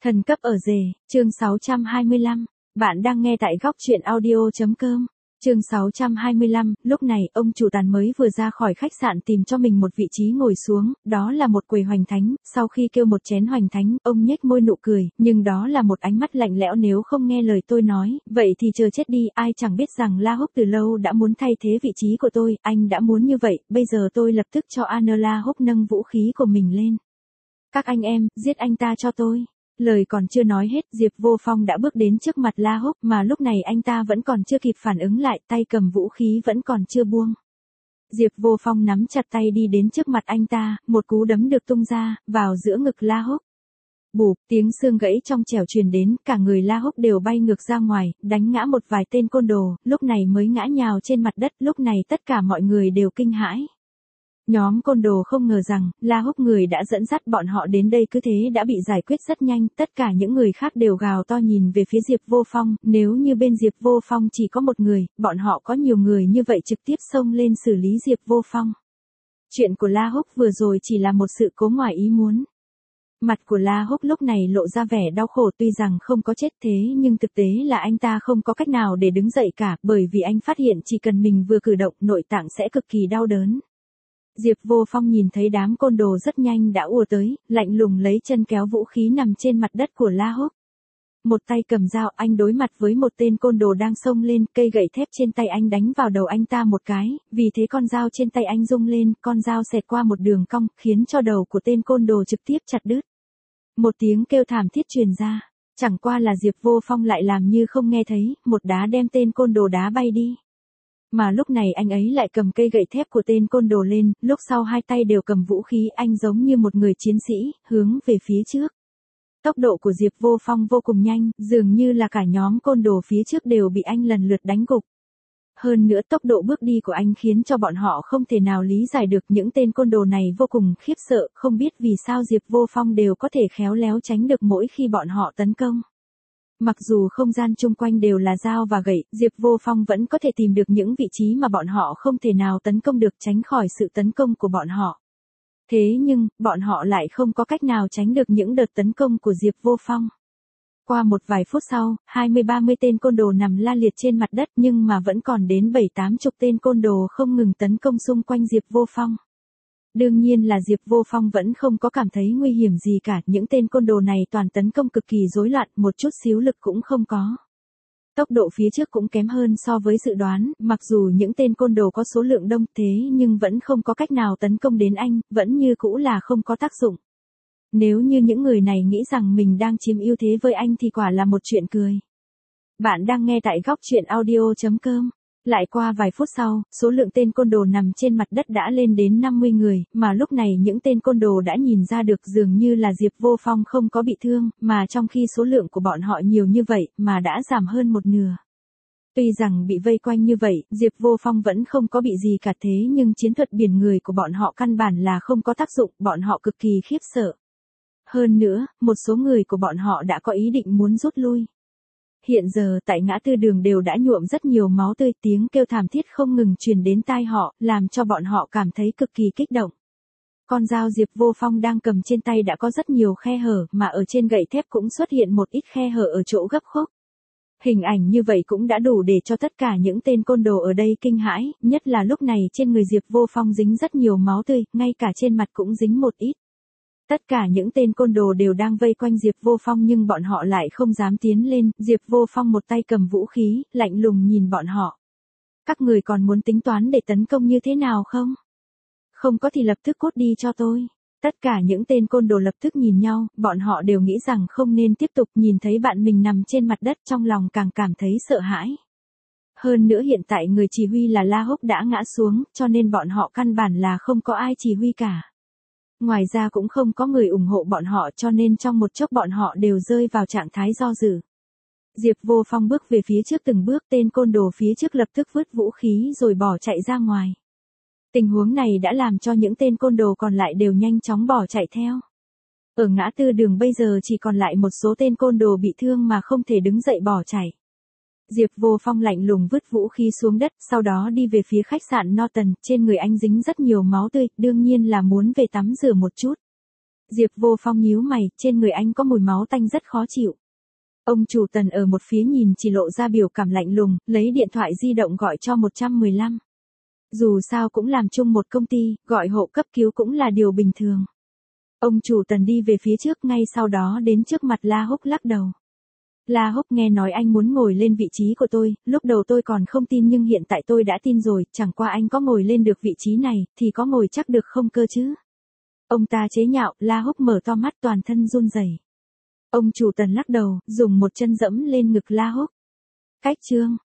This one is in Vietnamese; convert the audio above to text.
Thần cấp ở rể, chương 625. Bạn đang nghe tại góc truyện audio.com. Chương 625, lúc này ông chủ Tàn mới vừa ra khỏi khách sạn tìm cho mình một vị trí ngồi xuống, đó là một quầy hoành thánh, sau khi kêu một chén hoành thánh, ông nhếch môi nụ cười, nhưng đó là một ánh mắt lạnh lẽo nếu không nghe lời tôi nói, vậy thì chờ chết đi, ai chẳng biết rằng La Húc từ lâu đã muốn thay thế vị trí của tôi, anh đã muốn như vậy, bây giờ tôi lập tức cho La Húc nâng vũ khí của mình lên. Các anh em, giết anh ta cho tôi. Lời còn chưa nói hết, Diệp Vô Phong đã bước đến trước mặt La Húc, mà lúc này anh ta vẫn còn chưa kịp phản ứng lại, tay cầm vũ khí vẫn còn chưa buông. Diệp Vô Phong nắm chặt tay đi đến trước mặt anh ta, một cú đấm được tung ra, vào giữa ngực La Húc. Bụp, tiếng xương gãy trong trẻo truyền đến, cả người La Húc đều bay ngược ra ngoài, đánh ngã một vài tên côn đồ, lúc này mới ngã nhào trên mặt đất, lúc này tất cả mọi người đều kinh hãi. Nhóm côn đồ không ngờ rằng, La Húc người đã dẫn dắt bọn họ đến đây cứ thế đã bị giải quyết rất nhanh, tất cả những người khác đều gào to nhìn về phía Diệp Vô Phong, nếu như bên Diệp Vô Phong chỉ có một người, bọn họ có nhiều người như vậy trực tiếp xông lên xử lý Diệp Vô Phong. Chuyện của La Húc vừa rồi chỉ là một sự cố ngoài ý muốn. Mặt của La Húc lúc này lộ ra vẻ đau khổ tuy rằng không có chết thế nhưng thực tế là anh ta không có cách nào để đứng dậy cả bởi vì anh phát hiện chỉ cần mình vừa cử động nội tạng sẽ cực kỳ đau đớn. Diệp Vô Phong nhìn thấy đám côn đồ rất nhanh đã ùa tới, lạnh lùng lấy chân kéo vũ khí nằm trên mặt đất của La Húc. Một tay cầm dao anh đối mặt với một tên côn đồ đang xông lên, cây gậy thép trên tay anh đánh vào đầu anh ta một cái, vì thế con dao trên tay anh rung lên, con dao xẹt qua một đường cong, khiến cho đầu của tên côn đồ trực tiếp chặt đứt. Một tiếng kêu thảm thiết truyền ra, chẳng qua là Diệp Vô Phong lại làm như không nghe thấy, một đá đem tên côn đồ đá bay đi. Mà lúc này anh ấy lại cầm cây gậy thép của tên côn đồ lên, lúc sau hai tay đều cầm vũ khí anh giống như một người chiến sĩ, hướng về phía trước. Tốc độ của Diệp Vô Phong vô cùng nhanh, dường như là cả nhóm côn đồ phía trước đều bị anh lần lượt đánh gục. Hơn nữa tốc độ bước đi của anh khiến cho bọn họ không thể nào lý giải được những tên côn đồ này vô cùng khiếp sợ, không biết vì sao Diệp Vô Phong đều có thể khéo léo tránh được mỗi khi bọn họ tấn công. Mặc dù không gian chung quanh đều là dao và gậy, Diệp Vô Phong vẫn có thể tìm được những vị trí mà bọn họ không thể nào tấn công được tránh khỏi sự tấn công của bọn họ. Thế nhưng, bọn họ lại không có cách nào tránh được những đợt tấn công của Diệp Vô Phong. Qua một vài phút sau, 20-30 tên côn đồ nằm la liệt trên mặt đất nhưng mà vẫn còn đến 7-80 tên côn đồ không ngừng tấn công xung quanh Diệp Vô Phong. Đương nhiên là Diệp Vô Phong vẫn không có cảm thấy nguy hiểm gì cả, những tên côn đồ này toàn tấn công cực kỳ rối loạn, một chút xíu lực cũng không có. Tốc độ phía trước cũng kém hơn so với dự đoán, mặc dù những tên côn đồ có số lượng đông thế nhưng vẫn không có cách nào tấn công đến anh, vẫn như cũ là không có tác dụng. Nếu như những người này nghĩ rằng mình đang chiếm ưu thế với anh thì quả là một chuyện cười. Bạn đang nghe tại góc truyện audio.com. Lại qua vài phút sau, số lượng tên côn đồ nằm trên mặt đất đã lên đến 50 người, mà lúc này những tên côn đồ đã nhìn ra được dường như là Diệp Vô Phong không có bị thương, mà trong khi số lượng của bọn họ nhiều như vậy, mà đã giảm hơn một nửa. Tuy rằng bị vây quanh như vậy, Diệp Vô Phong vẫn không có bị gì cả thế nhưng chiến thuật biển người của bọn họ căn bản là không có tác dụng, bọn họ cực kỳ khiếp sợ. Hơn nữa, một số người của bọn họ đã có ý định muốn rút lui. Hiện giờ tại ngã tư đường đều đã nhuộm rất nhiều máu tươi, tiếng kêu thảm thiết không ngừng truyền đến tai họ, làm cho bọn họ cảm thấy cực kỳ kích động. Con dao Diệp Vô Phong đang cầm trên tay đã có rất nhiều khe hở, mà ở trên gậy thép cũng xuất hiện một ít khe hở ở chỗ gấp khúc. Hình ảnh như vậy cũng đã đủ để cho tất cả những tên côn đồ ở đây kinh hãi, nhất là lúc này trên người Diệp Vô Phong dính rất nhiều máu tươi, ngay cả trên mặt cũng dính một ít. Tất cả những tên côn đồ đều đang vây quanh Diệp Vô Phong nhưng bọn họ lại không dám tiến lên, Diệp Vô Phong một tay cầm vũ khí, lạnh lùng nhìn bọn họ. Các người còn muốn tính toán để tấn công như thế nào không? Không có thì lập tức cút đi cho tôi. Tất cả những tên côn đồ lập tức nhìn nhau, bọn họ đều nghĩ rằng không nên tiếp tục nhìn thấy bạn mình nằm trên mặt đất trong lòng càng cảm thấy sợ hãi. Hơn nữa hiện tại người chỉ huy là La Húc đã ngã xuống, cho nên bọn họ căn bản là không có ai chỉ huy cả. Ngoài ra cũng không có người ủng hộ bọn họ cho nên trong một chốc bọn họ đều rơi vào trạng thái do dự. Diệp Vô Phong bước về phía trước từng bước, tên côn đồ phía trước lập tức vứt vũ khí rồi bỏ chạy ra ngoài. Tình huống này đã làm cho những tên côn đồ còn lại đều nhanh chóng bỏ chạy theo. Ở ngã tư đường bây giờ chỉ còn lại một số tên côn đồ bị thương mà không thể đứng dậy bỏ chạy. Diệp Vô Phong lạnh lùng vứt vũ khí xuống đất, sau đó đi về phía khách sạn Norton, trên người anh dính rất nhiều máu tươi, đương nhiên là muốn về tắm rửa một chút. Diệp Vô Phong nhíu mày, trên người anh có mùi máu tanh rất khó chịu. Ông chủ Tần ở một phía nhìn chỉ lộ ra biểu cảm lạnh lùng, lấy điện thoại di động gọi cho 115. Dù sao cũng làm chung một công ty, gọi hộ cấp cứu cũng là điều bình thường. Ông chủ Tần đi về phía trước, ngay sau đó đến trước mặt La Húc lắc đầu. La Húc nghe nói anh muốn ngồi lên vị trí của tôi, lúc đầu tôi còn không tin nhưng hiện tại tôi đã tin rồi, chẳng qua anh có ngồi lên được vị trí này, thì có ngồi chắc được không cơ chứ? Ông ta chế nhạo, La Húc mở to mắt toàn thân run rẩy. Ông chủ Tần lắc đầu, dùng một chân dẫm lên ngực La Húc. Cách chương